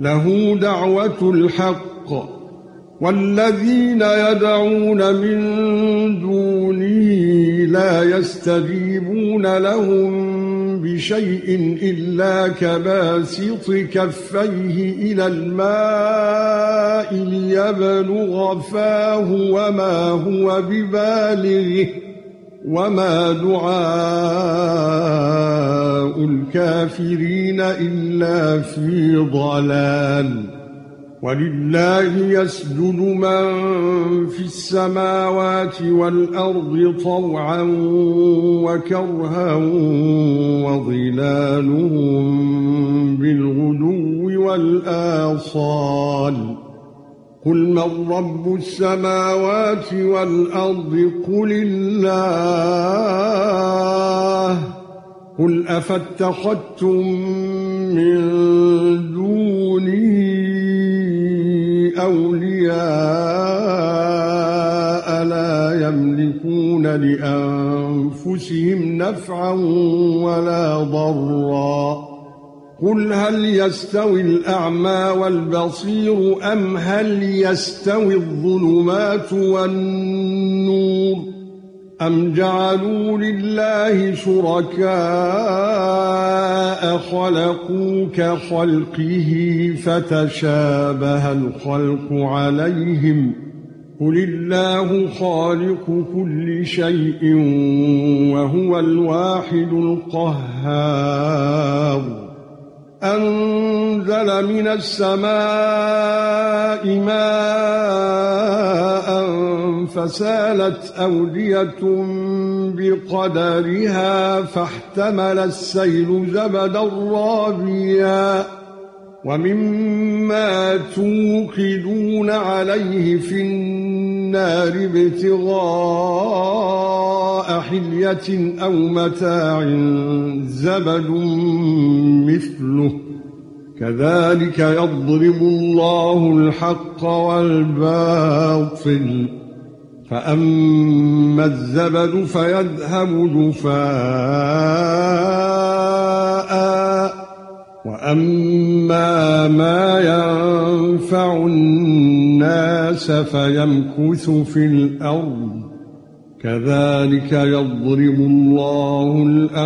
له دعوة الحق والذين يدعون من دونه لا يستجيبون لهم بشيء إلا كباسط كفيه إلى الماء ليبلغ فاه وما هو ببالغه وما دعاء الكافرين إلا في ضلال ولله يسجد من في السماوات والأرض طوعا وكرها وظلالهم بالغدو والآصال قل من رب السماوات والأرض قل الله قل أفاتخذتم من دونه أولياء لا يملكون لأنفسهم نفعا ولا ضرا قل هل يستوي الأعمى والبصير أم هل يستوي الظلمات والنور أم جعلوا لله شركاء خلقوا كخلقه فتشابه الخلق عليهم قل الله خالق كل شيء وهو الواحد القهار أنزل من السماء ماء فسالت أودية بقدرها فاحتمل السيل زبدا رابيا ومما توقدون عليه في النار ابتغاء حلية أو متاع زبد مثله كذلك يضرب الله الحق والباطل فأما الزبد فيذهب جفاء وأما ما ينفع الناس فيمكث في الأرض كذلك يضرب الله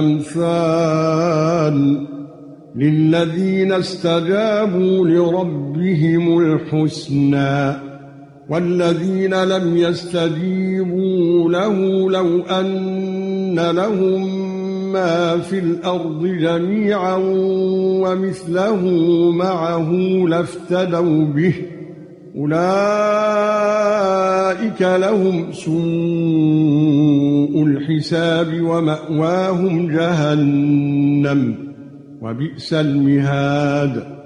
الأمثال للذين استجابوا لربهم الحسنى والذين لم يستجيبوا له لو أن لهم ما في الأرض جميعا ومثله معه لافتدوا به أولئك لهم سوء الحساب ومأواهم جهنم وبئس المهاد